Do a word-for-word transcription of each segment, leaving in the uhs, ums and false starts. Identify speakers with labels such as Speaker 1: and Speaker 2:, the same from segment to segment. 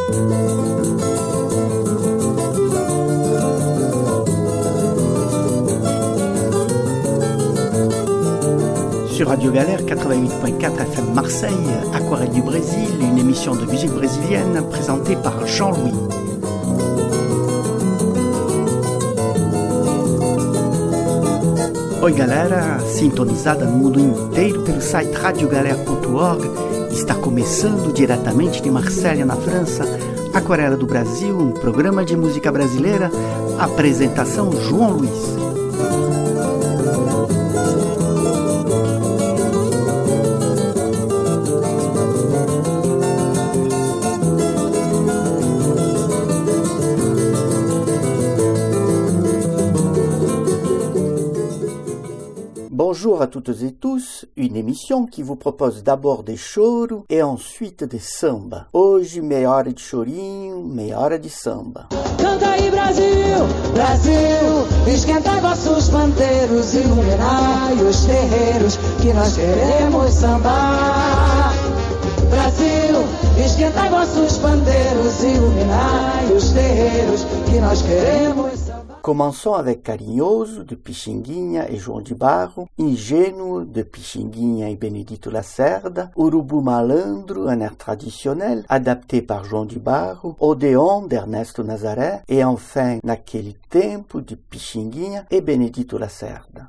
Speaker 1: Sur Radio Galère quatre-vingt-huit point quatre F M Marseille, Aquarelle du Brésil, une émission de musique brésilienne présentée par Jean-Louis. Oi galera, sintonizada no mundo inteiro pelo site radio galera ponto org, está começando diretamente de Marselha, na França, Aquarela do Brasil, um programa de música brasileira, apresentação João Luiz. Bonjour à toutes et tous, une émission qui vous propose d'abord des choro et ensuite des samba. Hoje, meia hora de chorinho, meia hora de samba.
Speaker 2: Canta aí Brasil, Brasil, esquentai vossos pandeiros, iluminai os terreiros, que nós queremos sambar. Brasil, esquentai vossos pandeiros, iluminai os terreiros, que nós queremos sambar.
Speaker 1: Commençons avec Carinhoso, de Pixinguinha et João de Barro, Ingênuo, de Pixinguinha et Benedito Lacerda, Urubu Malandro, un air traditionnel, adapté par João de Barro, Odeon, d'Ernesto Nazaré, et enfin Naquele Tempo, de Pixinguinha et Benedito Lacerda.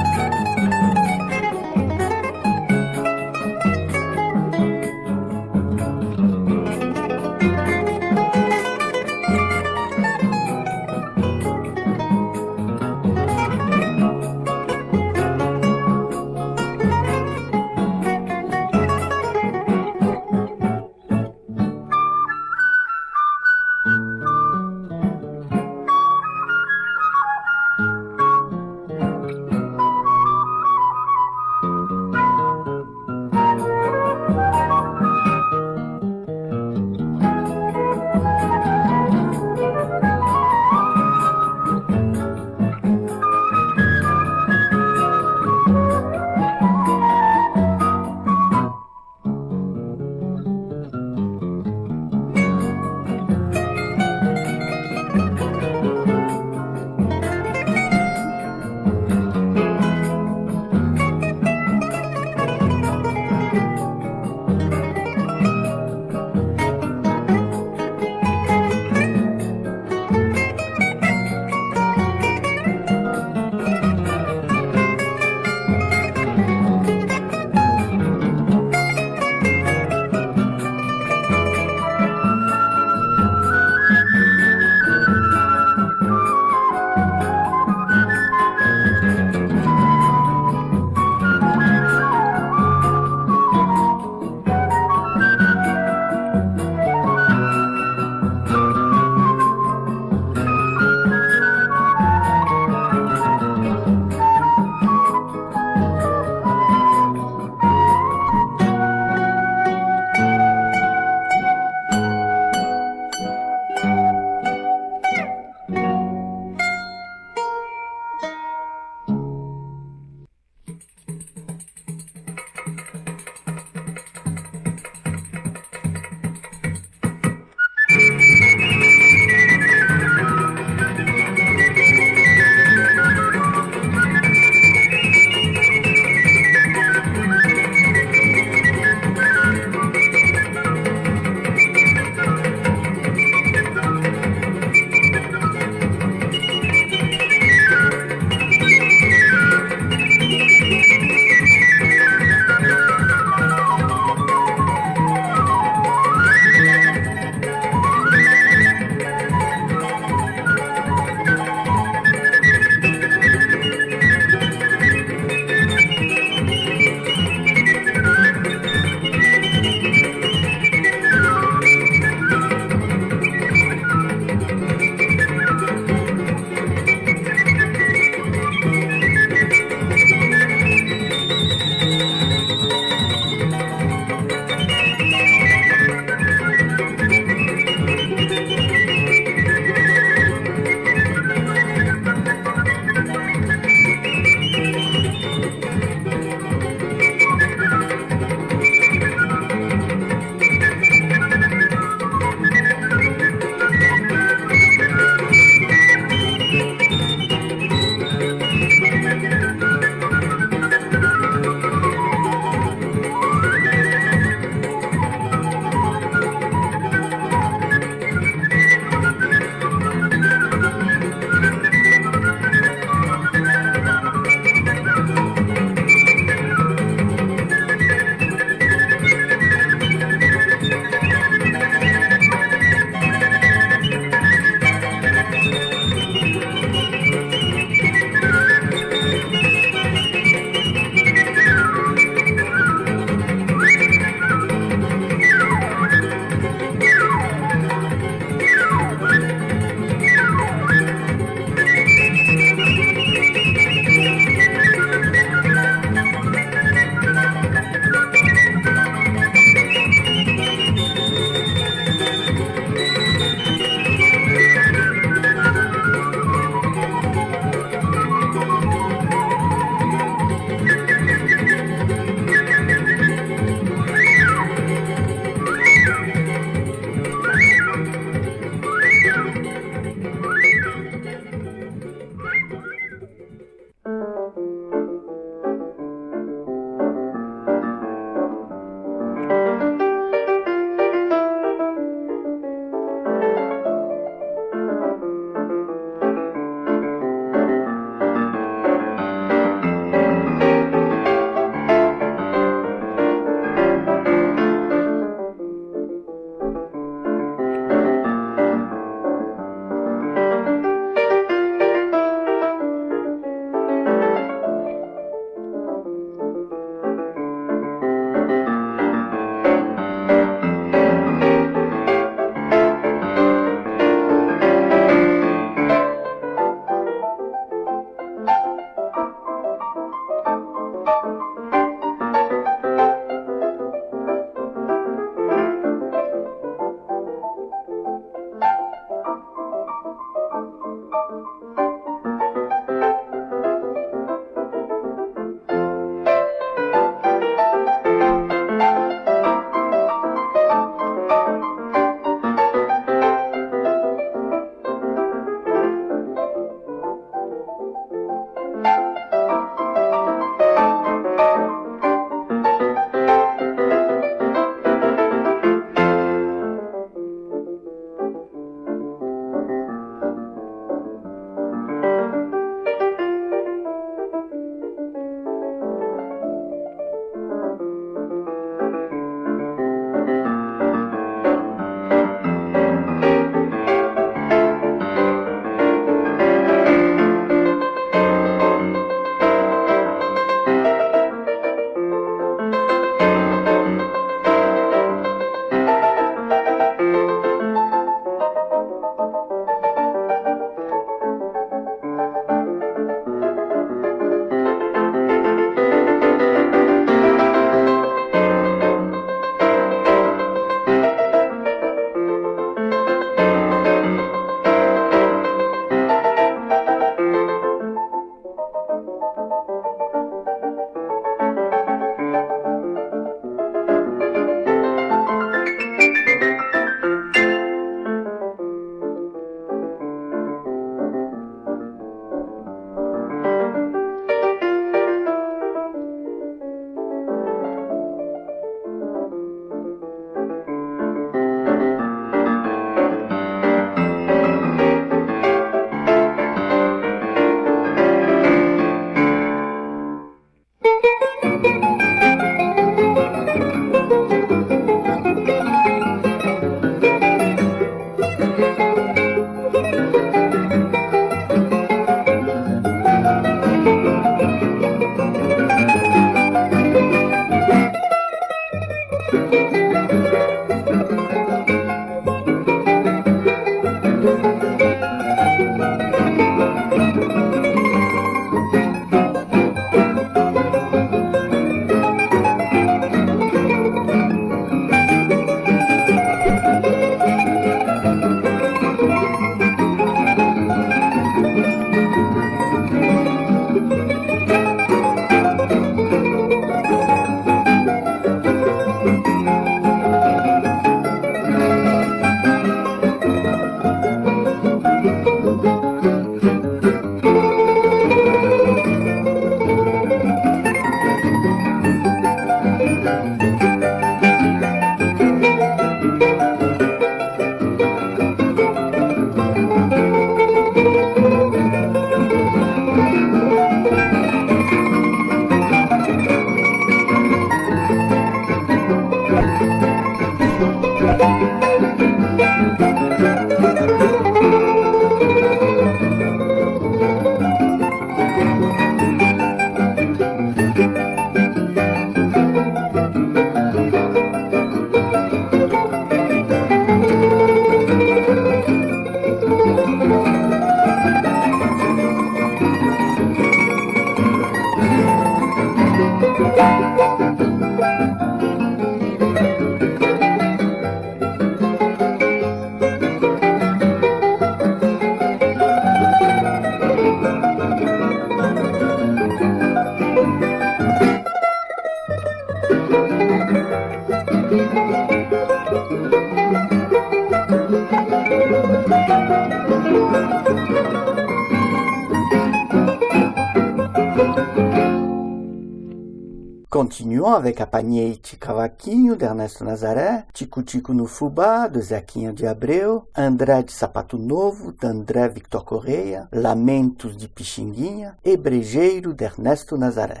Speaker 1: Continuons avec Apanhei Cavaquinho d'Ernesto Nazaré, Tico Tico no Fubá de Zequinha de Abreu, André de Sapato Novo de André Victor Correia, Lamentos de Pixinguinha e Brejeiro de Ernesto Nazaré.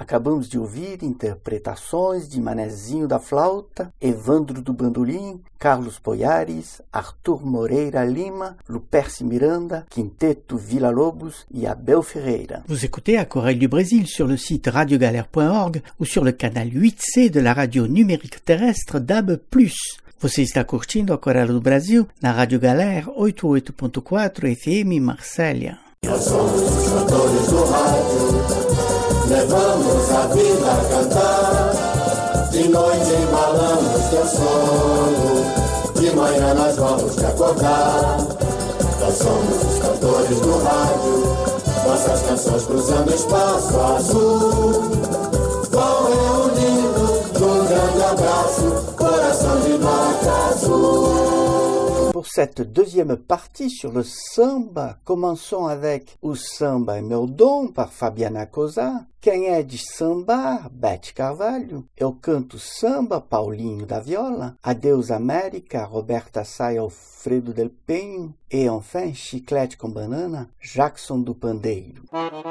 Speaker 1: Acabamos de ouvir interpretações de Manezinho da flauta, Evandro do bandolim, Carlos Poiares, Arthur Moreira Lima, Luperce Miranda, Quinteto Villa-Lobos et Abel Ferreira.
Speaker 3: Vous écoutez Aquarelle du Brésil sur le site radiogalère point org ou sur le canal huit C de la radio numérique terrestre D A B plus. Você está curtindo Aquarela do Brasil na Rádio Galera oitenta e oito ponto quatro F M Marsella.
Speaker 4: Nós somos os cantores do rádio, levamos a vida a cantar. De noite embalamos teu sono, de manhã nós vamos te acordar. Nós somos os cantores do rádio, nossas canções cruzando o espaço azul. Vão reunindo num grande abraço, coração de vaca azul.
Speaker 1: Pour cette deuxième partie sur le samba, commençons avec O Samba é Meu Dom, par Fabiana Cosa. Quem é de sambar, Bete Carvalho. Eu canto samba, Paulinho da Viola. Adeus América, Roberta Sá e Alfredo Del Penho. E enfin, Chiclete com Banana, Jackson do Pandeiro.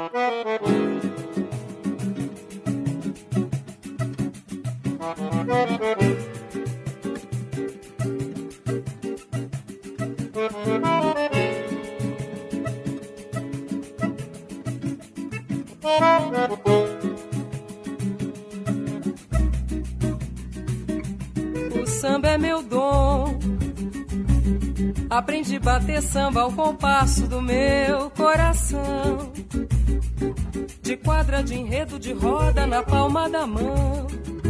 Speaker 5: O samba é meu dom. Aprendi a bater samba ao compasso do meu coração. De quadra, de enredo, de roda na palma da mão.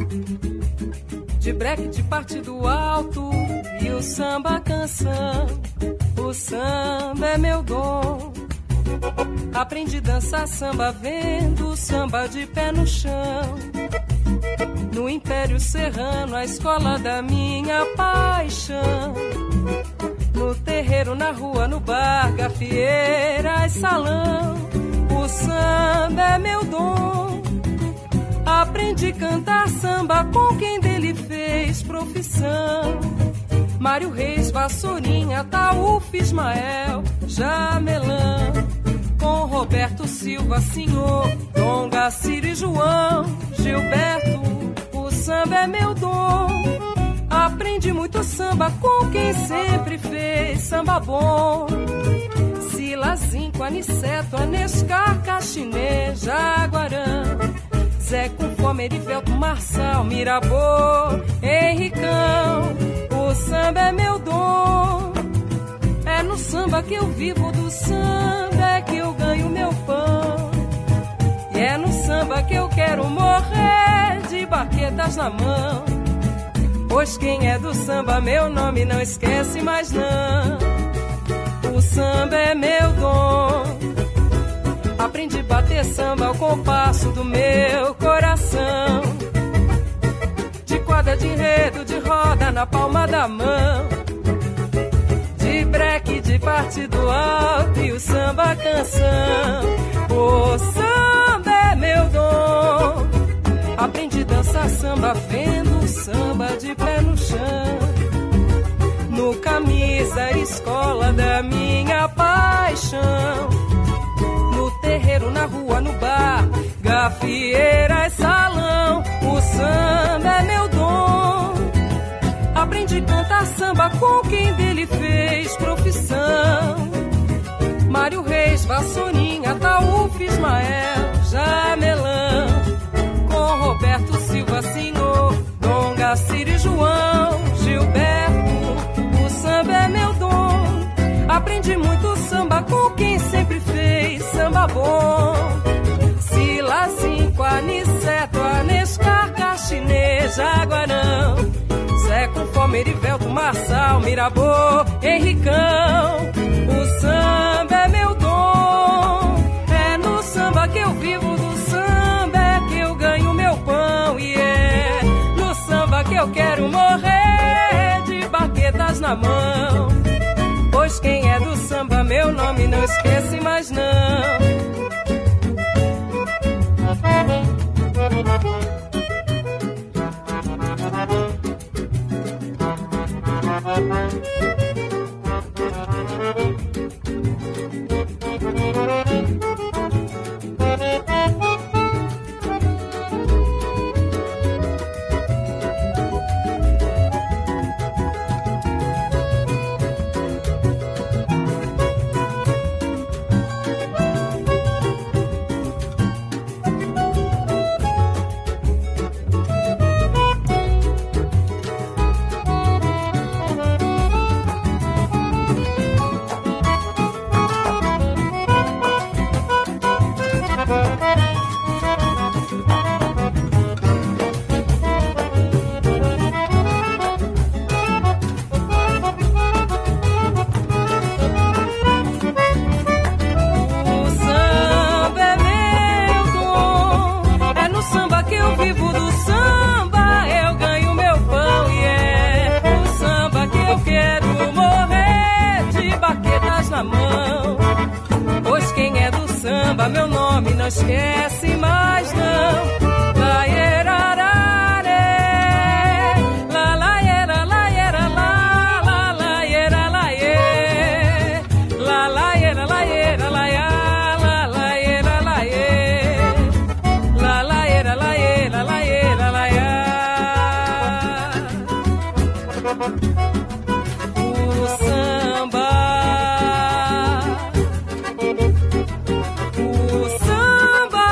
Speaker 5: De breque, de partido alto e o samba canção. O samba é meu dom. Aprendi a dançar samba vendo o samba de pé no chão. No Império Serrano, a escola da minha paixão. No terreiro, na rua, no bar, gafieira e salão. O samba é meu dom. Aprendi a cantar samba com quem dele fez profissão. Mário Reis, Vassourinha, Taúf, Ismael, Jamelão. Com Roberto Silva, Senhor, Dom Gaciro e João Gilberto. O samba é meu dom. Aprendi muito samba com quem sempre fez samba bom. Silazinho, Aniceto, Anescar, Caxinê, Jaguarão. Zé com Fome, Erivelto, Marçal, Mirabô, Henricão. O samba é meu dom. É no samba que eu vivo, do samba é que eu ganho meu pão. E é no samba que eu quero morrer, de baquetas na mão. Pois quem é do samba, meu nome não esquece mais não. O samba é meu dom. Aprendi a bater samba ao compasso do meu coração. De quadra, de enredo, de roda na palma da mão. De breque, de partido alto e o samba canção. O samba é meu dom. Aprendi a dançar samba vendo o samba de pé no chão. No camisa, escola da minha paixão. No terreiro, na rua, no bar, gafieira e salão. O samba é meu dom. Aprendi a cantar samba com quem dele fez profissão. Mário Reis, Vassourinha, Taúf, Ismael, Jamelão. Com Roberto Silva, Senhor, Dom Gaciro e João Gilberto. O samba é meu dom. Aprendi muito samba com quem sempre fez samba bom. Silazinho, Aniceto, Anescar, Caxinê, Jaguarão. Zé com Fome, Erivelto, Marçal, Mirabô, Henricão. O samba é meu dom. É no samba que eu vivo, do samba é que eu ganho meu pão. E é no samba que eu quero morrer, de baquetas na mão. Pois quem é do samba, meu nome não esquece mais não. esquece mais não. Laierararê, la laiera, laiera, la la laiera, laiê, la laiera, laiera, laiá, la laiera, laiê, la laiera, laiera, laiera, laiá. O samba, o samba.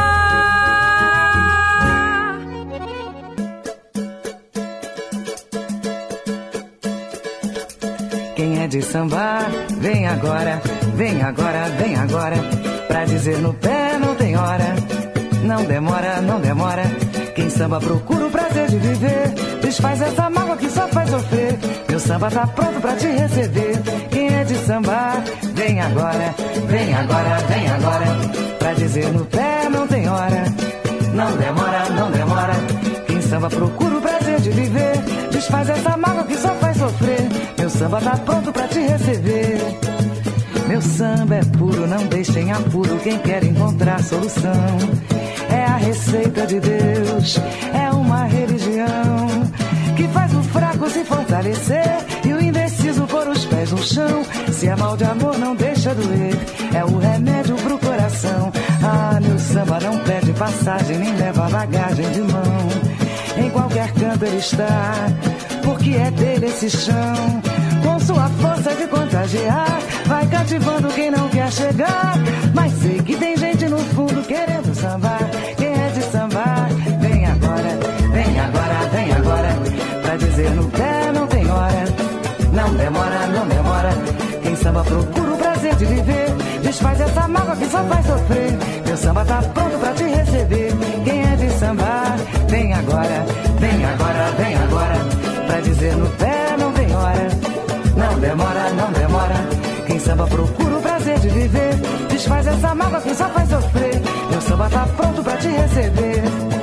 Speaker 2: Quem é de samba, vem agora, vem agora, vem agora. Pra dizer no pé não tem hora, não demora, não demora. Quem samba procura o prazer de viver, desfaz essa mágoa que só faz sofrer. Meu samba tá pronto pra te receber. Quem é de samba, vem agora, vem agora, vem agora. Pra dizer no pé não tem hora, não demora, não demora. Quem samba procura o prazer de viver, desfaz essa mágoa que só faz sofrer. Meu samba tá pronto pra te receber. Meu samba é puro, não deixem apuro quem quer encontrar solução. É a receita de Deus, é uma religião que faz o fraco se fortalecer e o indeciso pôr os pés no chão. Se é mal de amor não deixa doer, é o remédio pro coração. Ah, meu samba não pede passagem nem leva bagagem de mão. Em qualquer canto ele está, porque é dele esse chão. Com sua força de contagiar, vai cativando quem não quer chegar. Mas sei que tem gente no fundo querendo sambar. Quem é de sambar, vem agora, vem agora, vem agora. Pra dizer no pé não tem hora, não demora, não demora. Quem samba procura o prazer de viver, desfaz essa mágoa que só faz sofrer. Meu samba tá pronto pra te receber. Quem é de sambar, vem agora, vem agora, vem agora. Pra dizer no pé não tem hora, não demora, não demora. Quem samba procura o prazer de viver, desfaz essa mágoa que só faz sofrer. Meu samba tá pronto pra te receber.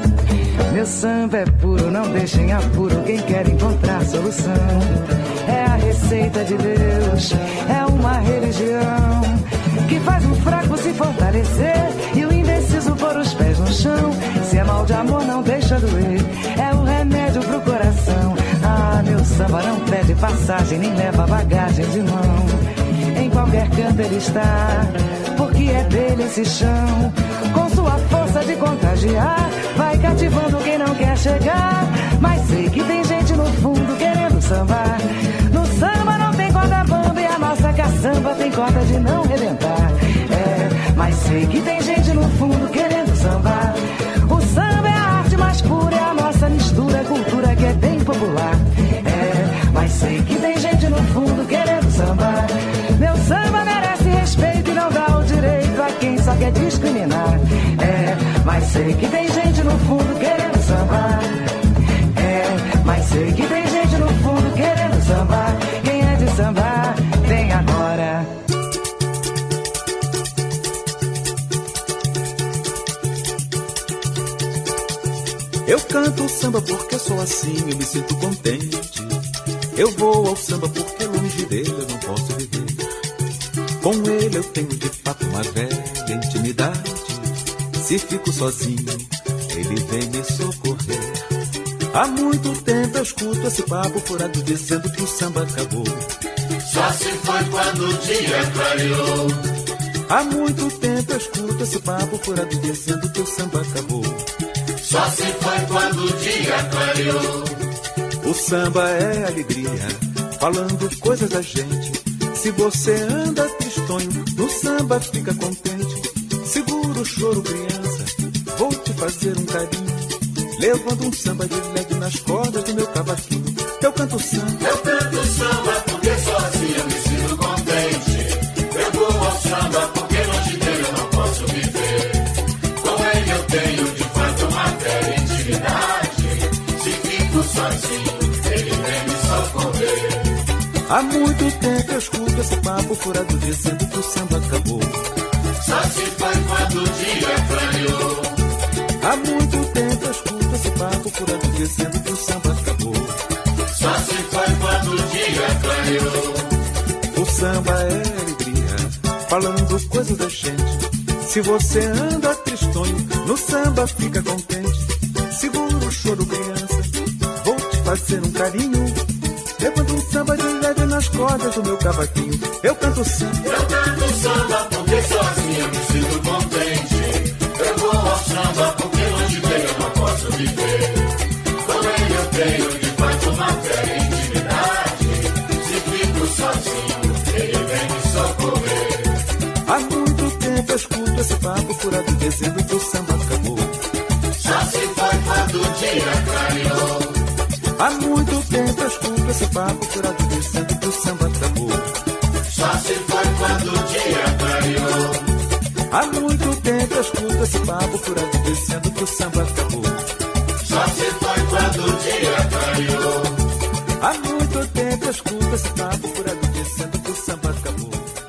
Speaker 2: Meu samba é puro, não deixem apuro quem quer encontrar solução. É a receita de Deus, é uma religião que faz o fraco se fortalecer e o indeciso pôr os pés no chão. Se é mal de amor não deixa doer, é o remédio pro coração. Ah, meu samba não pede passagem nem leva bagagem de mão. Em qualquer canto ele está, porque é dele esse chão. Com sua força de contagiar, vai cativando quem não quer chegar. Mas sei que tem gente no fundo querendo sambar. No samba não tem corda bamba e a nossa caçamba tem corda de não rebentar. É, mas sei que tem gente no fundo querendo sambar. O samba é a arte mais pura, é a nossa mistura, é cultura que é bem popular. É, mas sei que tem gente no fundo querendo sambar. Meu samba merece respeito e não dá o direito a quem só quer discriminar. É, mas sei que tem gente no fundo querendo sambar. É, mas sei que tem gente no fundo querendo sambar. Quem é de sambar, vem agora.
Speaker 6: Eu canto o samba porque sou assim, eu me sinto contente. Eu vou ao samba porque longe dele eu não posso viver. Com ele eu tenho de fato uma velha intimidade. Se fico sozinho, ele vem me socorrer. Há muito tempo eu escuto esse papo furado dizendo que o samba acabou.
Speaker 4: Só se foi quando o dia clareou.
Speaker 6: Há muito tempo eu escuto esse papo furado dizendo que o samba acabou.
Speaker 4: Só se foi quando o dia clareou.
Speaker 6: O samba é alegria, falando coisas da gente. Se você anda tristonho, no samba fica contente. Segura o choro, criança, vou te fazer um carinho, levando um samba de leve nas cordas do meu cavaquinho. Eu canto samba,
Speaker 4: eu canto samba porque sozinho eu me sinto contente. Eu vou ao samba porque longe dele eu não posso viver. Com ele eu tenho de fato uma velha intimidade. Se fico sozinho, ele vem me socorrer.
Speaker 6: Há muito tempo eu escuto esse papo furado dizendo que o samba acabou.
Speaker 4: Só se foi quando o dia clareou.
Speaker 6: Há muito tempo eu escuto esse papo furado dizendo que o samba acabou.
Speaker 4: Só se foi quando o dia clareou.
Speaker 6: O samba é alegria, falando coisas da gente. Se você anda tristonho, no samba fica contente. Segura o choro, criança, vou te fazer um carinho. Eu canto um samba de leve nas cordas do meu cavaquinho. Eu canto samba,
Speaker 4: eu canto samba porque sozinho eu me sinto contente. Eu vou ao samba porque longe dele eu não posso viver. Com ele eu tenho de fato uma fé e intimidade. Se fico sozinho, ele vem me socorrer.
Speaker 6: Há muito tempo eu escuto esse papo furado dizendo que o samba acabou.
Speaker 4: Só se foi quando o dia clareou.
Speaker 6: Há muito tempo eu escuto esse papo furado dizendo que o samba acabou.
Speaker 4: Só se foi quando o dia clareou.
Speaker 6: Há muito tempo eu escuto esse papo furado dizendo que o samba acabou.
Speaker 4: Só se foi quando o dia clareou.
Speaker 6: Há muito tempo eu escuto esse papo furado dizendo que o samba acabou.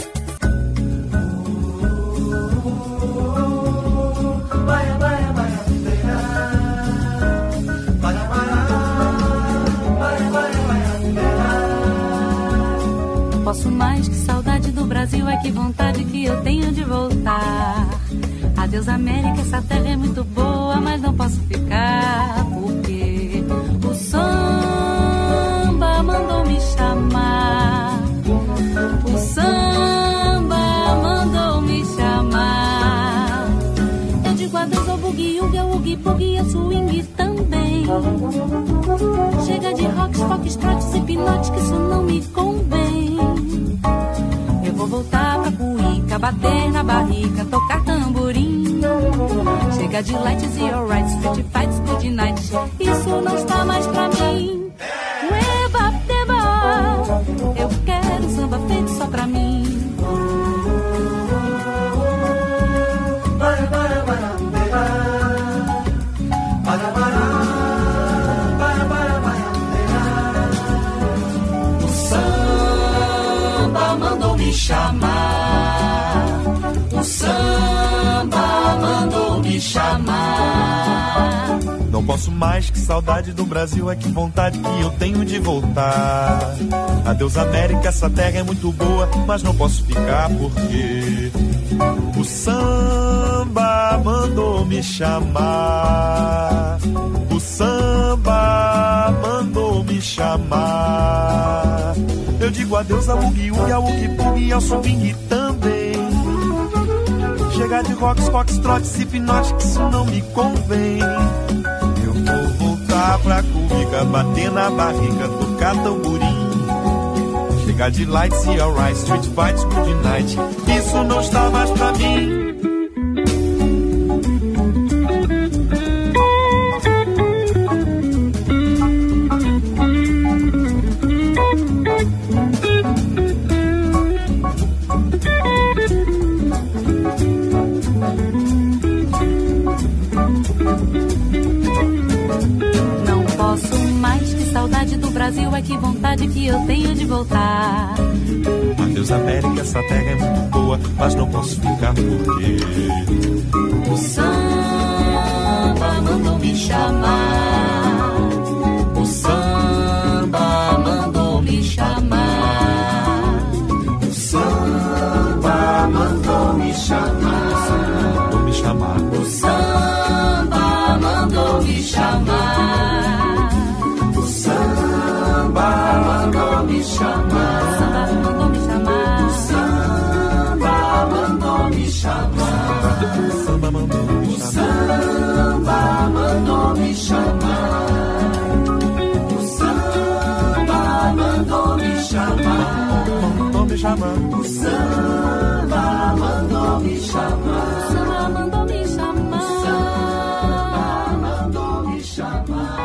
Speaker 7: Posso mais que saudade do Brasil, é que vontade que eu tenho de voltar. Adeus América, essa terra é muito boa, mas não posso ficar, porque o samba mandou me chamar. O samba mandou me chamar. Eu digo adeus ao bugue-ugue, ao ugue-bugue e ao swing também. Chega de rocks, foxtrots e pinotes, que isso não me convém. Eu vou voltar pra cuíca, bater na barrica, tocar tamborim. Chega de lights e alright, street fights, good night. Isso não está mais pra mim. Ueba, deba, eu quero samba feito só pra mim. Para, para, para, para, para. Me chamar, o samba mandou me chamar.
Speaker 6: Não posso mais, que saudade do Brasil, é que vontade que eu tenho de voltar. Adeus América, essa terra é muito boa, mas não posso ficar porque o samba mandou me chamar. O samba mandou me chamar. Eu digo adeus ao ugue-ugue, ao ugue-bugue e ao swing também. Chega de rocks, foxtrots e pinotes, que isso não me convém. Eu vou voltar pra cuíca, bater na barriga, tocar tamborim. Chega de lights e alright, street fights, good night. Isso não está mais pra mim.
Speaker 7: Brasil, é que vontade que eu tenho de voltar.
Speaker 6: Adeus América, essa terra é muito boa, mas não posso ficar porque
Speaker 7: o samba mandou me chamar. O samba mandou me chamar.
Speaker 4: O samba mandou me chamar.
Speaker 6: Mandou me chamar.
Speaker 7: O samba mandou me chamar.
Speaker 4: Mandou me chamar,
Speaker 7: o samba mandou me chamar,
Speaker 4: o samba mandou me chamar, o samba mandou me chamar,
Speaker 6: mandou me chamar,
Speaker 4: o samba mandou me chamar,
Speaker 7: o samba mandou me chamar,
Speaker 4: o samba mandou me chamar.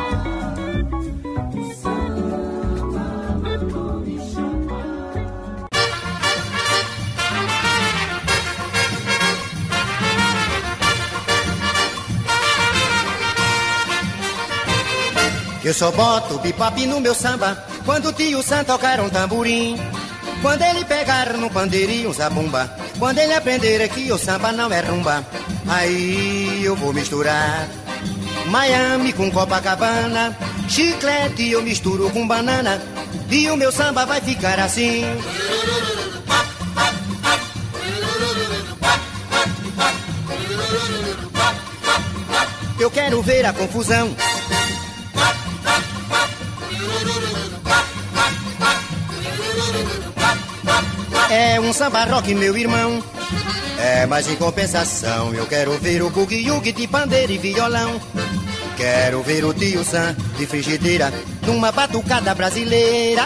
Speaker 8: Eu só boto bebop no meu samba quando o tio Sam tocar um tamborim. Quando ele pegar no pandeirinho um zabumba, quando ele aprender que o samba não é rumba, aí eu vou misturar Miami com Copacabana, chiclete eu misturo com banana, e o meu samba vai ficar assim. quero ver a confusão. É um samba rock, meu irmão. É, mas em compensação eu quero ver o bugue-yugue de pandeiro e violão. Quero ver o tio Sam de frigideira numa batucada brasileira.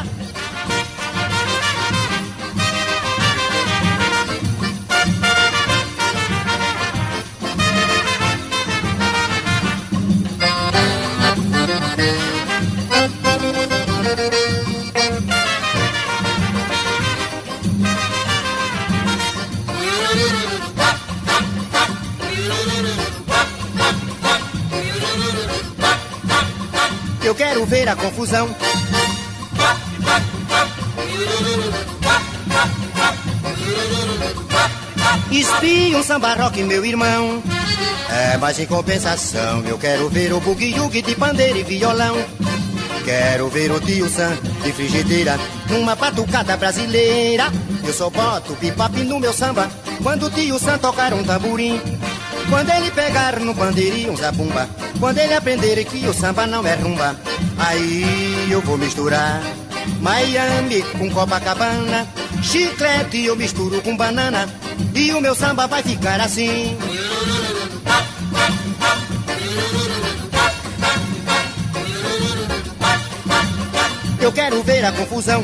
Speaker 8: Eu quero ver a confusão. Espia um samba rock, meu irmão. É, mas em compensação eu quero ver o bugue-yugue de pandeiro e violão. Quero ver o tio Sam de frigideira numa batucada brasileira. Eu só boto bebop no meu samba quando o tio Sam tocar um tamborim. Quando ele pegar no pandeirinho um zabumba, quando ele aprender que o samba não é rumba, aí eu vou misturar Miami com Copacabana, chiclete eu misturo com banana, e o meu samba vai ficar assim. Eu quero ver a confusão.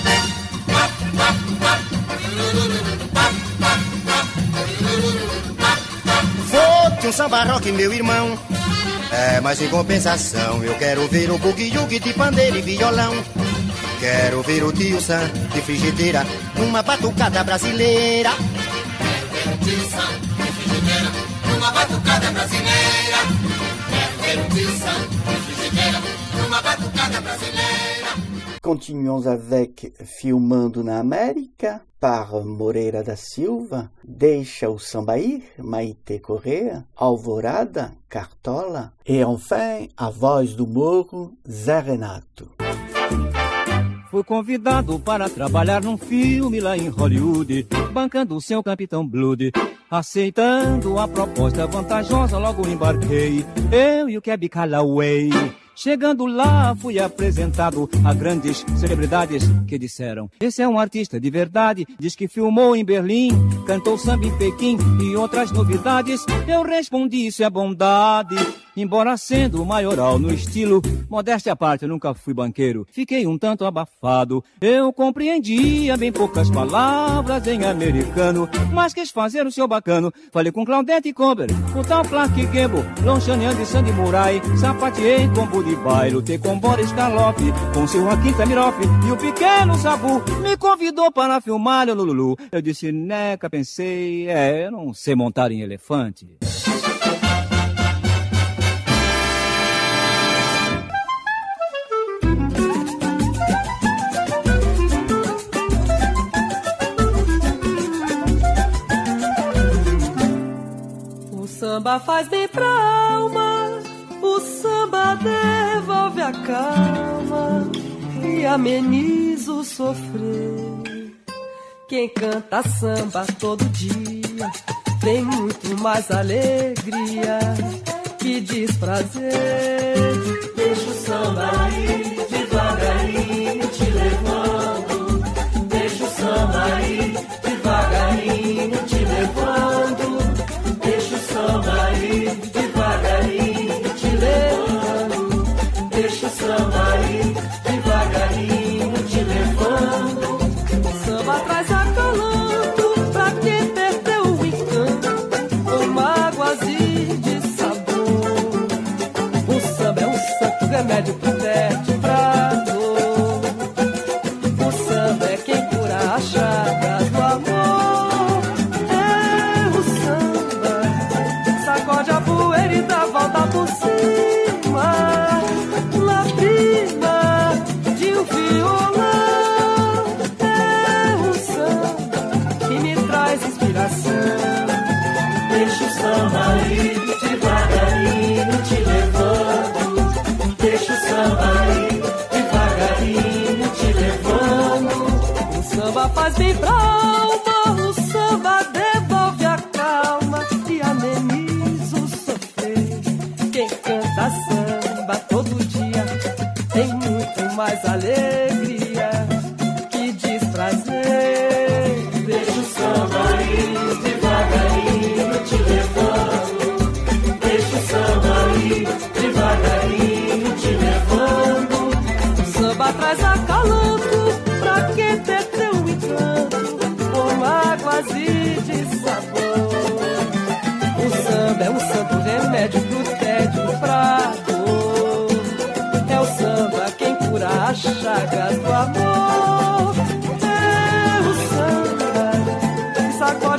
Speaker 8: Fote um samba rock, meu irmão. É, mas em compensação eu quero ver o bugue-yugue de pandeiro e violão. Quero ver o tio Sam de frigideira numa batucada brasileira. Quero ver o tio Sam de frigideira numa batucada brasileira. Quero ver o tio Sam de frigideira numa batucada brasileira.
Speaker 1: Continuons avec Filmando na América, par Moreira da Silva, Deixa o Samba Ir, Maite Correa, Alvorada, Cartola, e enfin, a voz do Morro, Zé Renato.
Speaker 9: Fui convidado para trabalhar num filme lá em Hollywood, bancando o seu Capitão Blood. Aceitando a proposta vantajosa, logo embarquei, eu e o Cab Calloway. Chegando lá, fui apresentado a grandes celebridades que disseram: esse é um artista de verdade, diz que filmou em Berlim, cantou samba em Pequim e outras novidades. Eu respondi: isso é bondade. Embora sendo maioral no estilo, modéstia à parte, eu nunca fui banqueiro, fiquei um tanto abafado. Eu compreendia bem poucas palavras em americano, mas quis fazer o seu bacano. Falei com Claudette Colbert, com tal Clark Gable, Lon Chaney e Sandy Murray, sapateei com Buddy Bay, lutei com Boris Karloff, com seu Joaquim Tamiroff, e o pequeno Sabu me convidou para filmar o Lululu. Eu disse: neca, pensei, é, eu não sei montar em elefante.
Speaker 5: O samba faz bem pra alma, o samba devolve a calma e ameniza o sofrer. Quem canta samba todo dia tem muito mais alegria que desprazer. Deixa o samba aí, devagarinho te levando. Deixa o samba aí, devagarinho te levando. Deixa o samba aí, devagarinho te levando. Deixa o samba aí, devagarinho te levando. O samba traz acalanto pra quem perdeu o encanto, com mágoas e de sabor. O samba é um santo remédio pro tédio, pra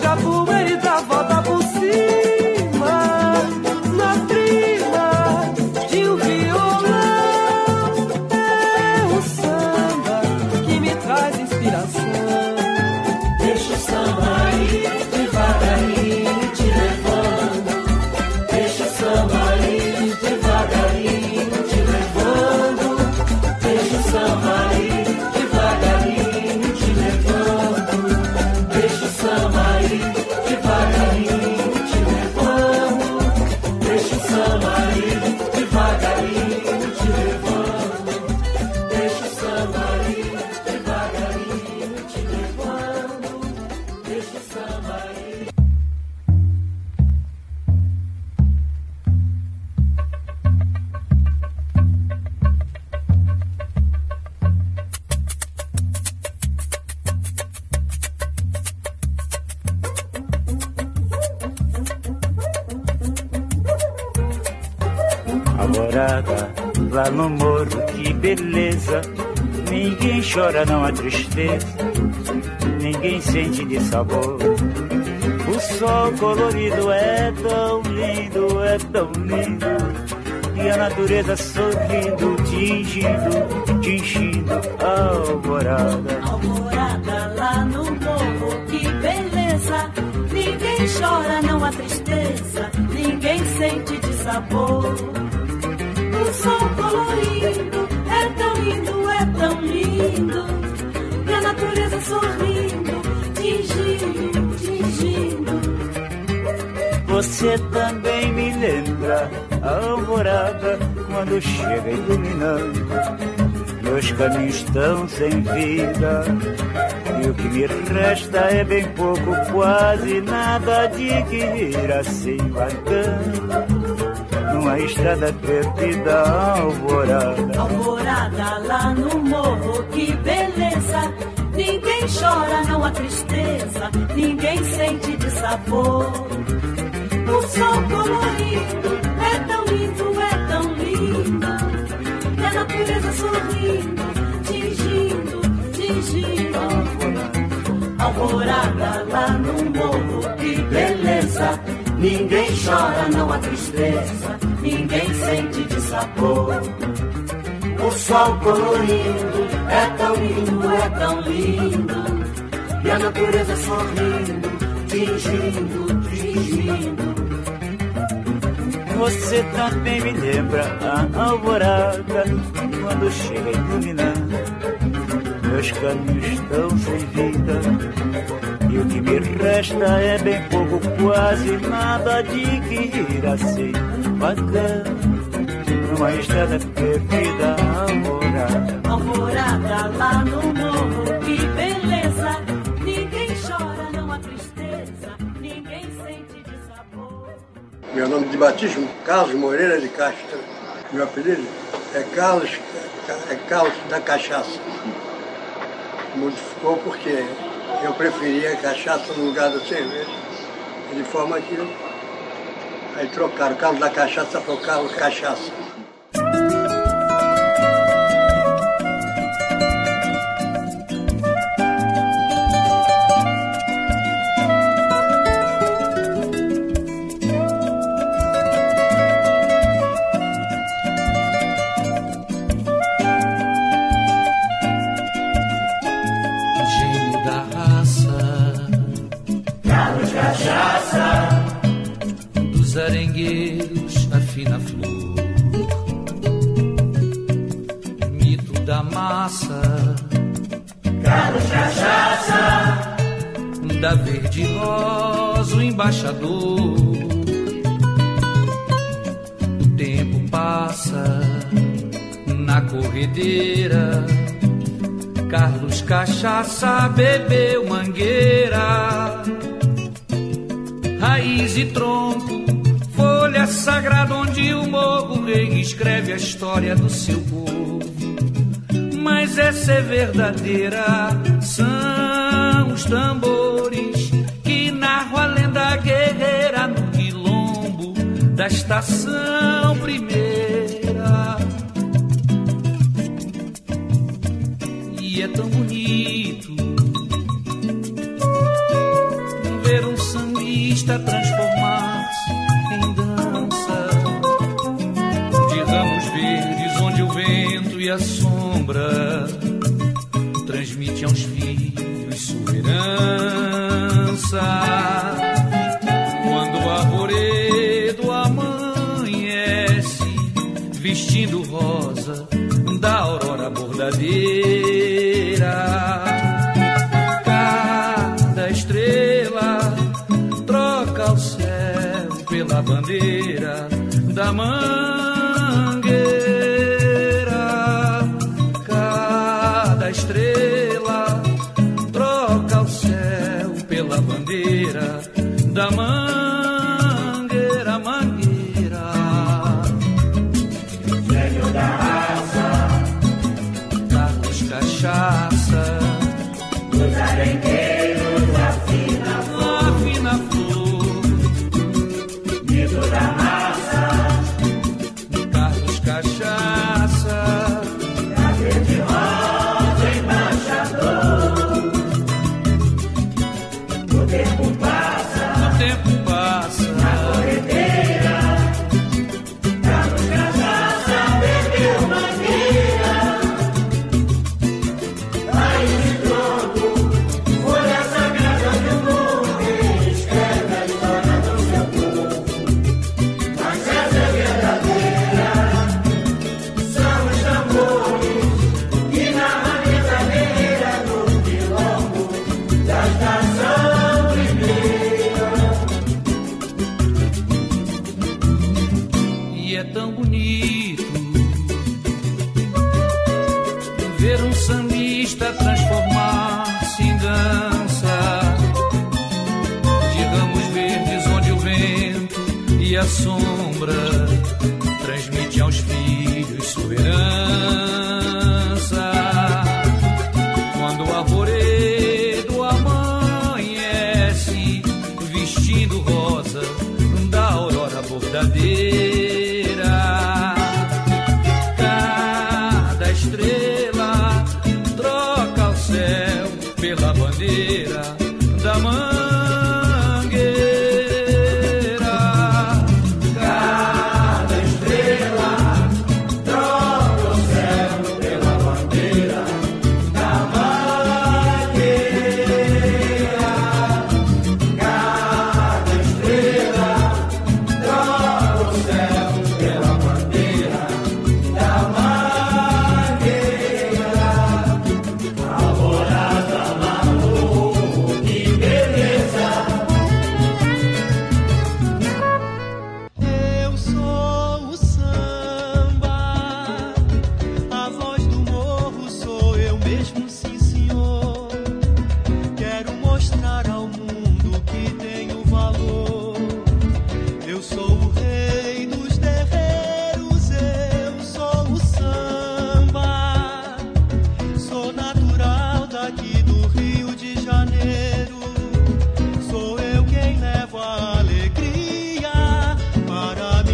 Speaker 5: joga a poeira e dá a volta por cima, na prima de um violão. É o samba que me traz inspiração. Deixa o samba aí, devagarinho te levando. Deixa o samba aí, devagarinho te levando. Deixa o samba aí, devagarinho te levando. Deixa o samba aí, devagarinho te levando. Deixa o samba aí, devagarinho te levando. Deixa o samba aí, devagarinho te levando. Deixa o samba aí.
Speaker 10: Alvorada, lá no morro, que beleza. Ninguém chora, não há tristeza. Ninguém sente de sabor. O sol colorido é tão lindo, é tão lindo. E a natureza sorrindo, tingindo, tingindo a alvorada.
Speaker 7: Alvorada lá no morro, que beleza. Ninguém chora, não há tristeza. Ninguém sente de sabor. O sol colorido é tão lindo, é tão lindo. E a natureza sorrindo, tingindo, tingindo.
Speaker 10: Você também me lembra a alvorada quando chega iluminando. Meus caminhos estão sem vida e o que me resta é bem pouco, quase nada de que ir assim vagando. Numa estrada perdida, alvorada.
Speaker 7: Alvorada lá no morro, que beleza. Ninguém chora, não há tristeza. Ninguém sente de sabor. O sol colorido é tão lindo, é tão lindo. E a natureza sorrindo, tingindo, tingindo. Alvorada lá no morro, que beleza. Ninguém chora, não há tristeza. Ninguém sente de sabor. O sol colorido é tão lindo, é tão lindo. E a natureza sorrindo, tingindo, tingindo.
Speaker 10: Você também me lembra a alvorada quando chega iluminando. Meus caminhos estão sem vida e o que me resta é bem pouco, quase nada de que ir assim vagando. Numa estrada perdida, alvorada.
Speaker 7: Alvorada lá no morro, que beleza. Ninguém chora, não há tristeza. Ninguém sente de sabor.
Speaker 11: Meu nome de batismo, Carlos Moreira de Castro. Meu apelido é Carlos, é Carlos da Cachaça. Modificou porque eu preferia cachaça no lugar da cerveja. De forma que aí trocaram Carlos da Cachaça para o Carlos Cachaça.
Speaker 12: Arengueiros, a fina flor, mito da massa, Carlos Cachaça, da verde rosa, o embaixador. O tempo passa na corredeira, Carlos Cachaça bebeu mangueira, raiz e tronco, folha sagrada onde o morro rei escreve a história do seu povo. Mas essa é verdadeira, são os tambores que narram a lenda guerreira no quilombo da estação primeira. E é tão bonito ver um sambista transformar-se em dança de ramos verdes onde o vento e a sombra transmitem aos filhos sua herança. Quando o arvoredo amanhece vestindo rosa da aurora bordadeira, cada estrela troca o céu pela bandeira da mangueira. Cada estrela troca o céu pela bandeira da mangueira, mangueira. Velho da raça, Carlos Cachaça, os arengueiros afina a flor, afina a flor. Mito da massa, Carlos Cachaça, prazer de rosa, embaixador. O tempo passa, o tempo passa na corredeira. Carlos Cachaça bebeu mangueira. Raiz de tronco, folha sagrada do mundo, escreve a história do seu povo. Mas essa é verdadeira, são os tambores que narram a verdadeira do quilombo da estação primeira. E é tão bonito ver um sambista transformar-se em dança de ramos verdes onde o vento e a sombra transmite aos filhos sua herança. Quando o arvoredo amanhece vestindo rosa da aurora bordadeira, cada estrela troca o céu pela bandeira da mangueira. Cada estrela troca o céu pela bandeira da mangueira. Cada estrela troca o céu pela bandeira da mangueira. Alvorada, amor, que beleza.
Speaker 13: Eu sou o samba, a voz do morro sou eu mesmo, sim senhor. Quero mostrar ao mundo que tenho valor. Eu sou o rei dos terreiros, eu sou o samba. Sou natural daqui do Rio de Janeiro. Sou eu quem levo a alegria para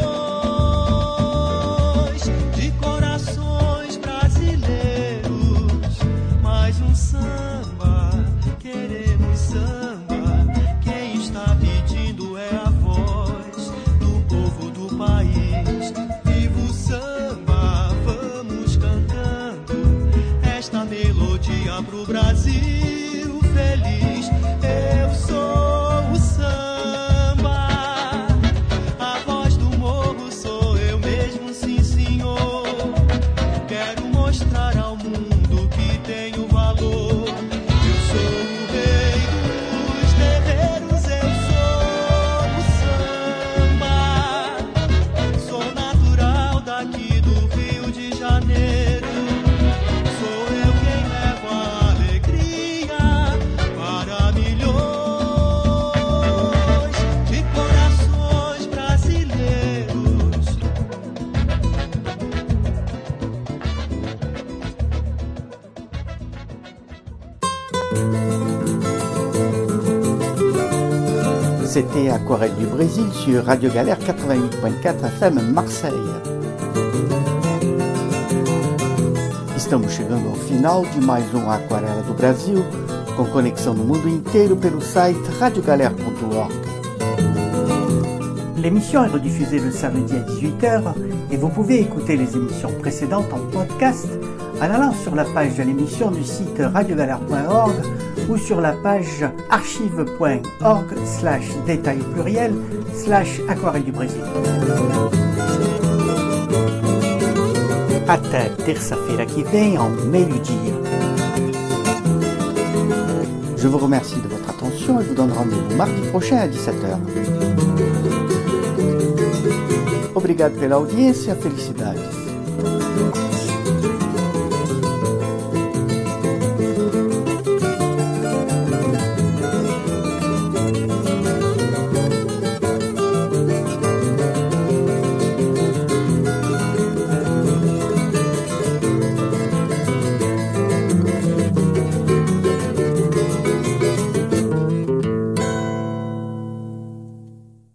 Speaker 13: milhões de corações brasileiros. Mais um samba, queremos samba. Quem está pedindo é a voz do povo do país. Viva o samba, vamos cantando esta melodia pro Brasil feliz. Eu sou o samba, a voz do morro sou eu mesmo, sim senhor. Quero mostrar ao mundo que tenho valor. Eu sou o rei dos terreiros, eu sou o samba. Sou natural daqui do Rio de Janeiro. Sou eu quem levo a alegria para milhões de corações brasileiros.
Speaker 1: C'était Aquarelle du Brésil sur Radio Galère quatre-vingt-huit point quatre F M Marseille. Estamos chegando ao final de mais um Aquarela do Brasil, com conexão no mundo inteiro pelo site radio galère ponto org.
Speaker 3: L'émission est rediffusée le samedi à dix-huit heures et vous pouvez écouter les émissions précédentes en podcast en allant sur la page de l'émission du site radiogalère point org ou sur la page archive point org slash détail pluriel slash aquarelle du Brésil. Até terça-feira que vem ao meio-dia. Je vous remercie de votre attention et vous donne rendez-vous mardi prochain à dix-sept heures. Obrigado pela audiência, felicidades.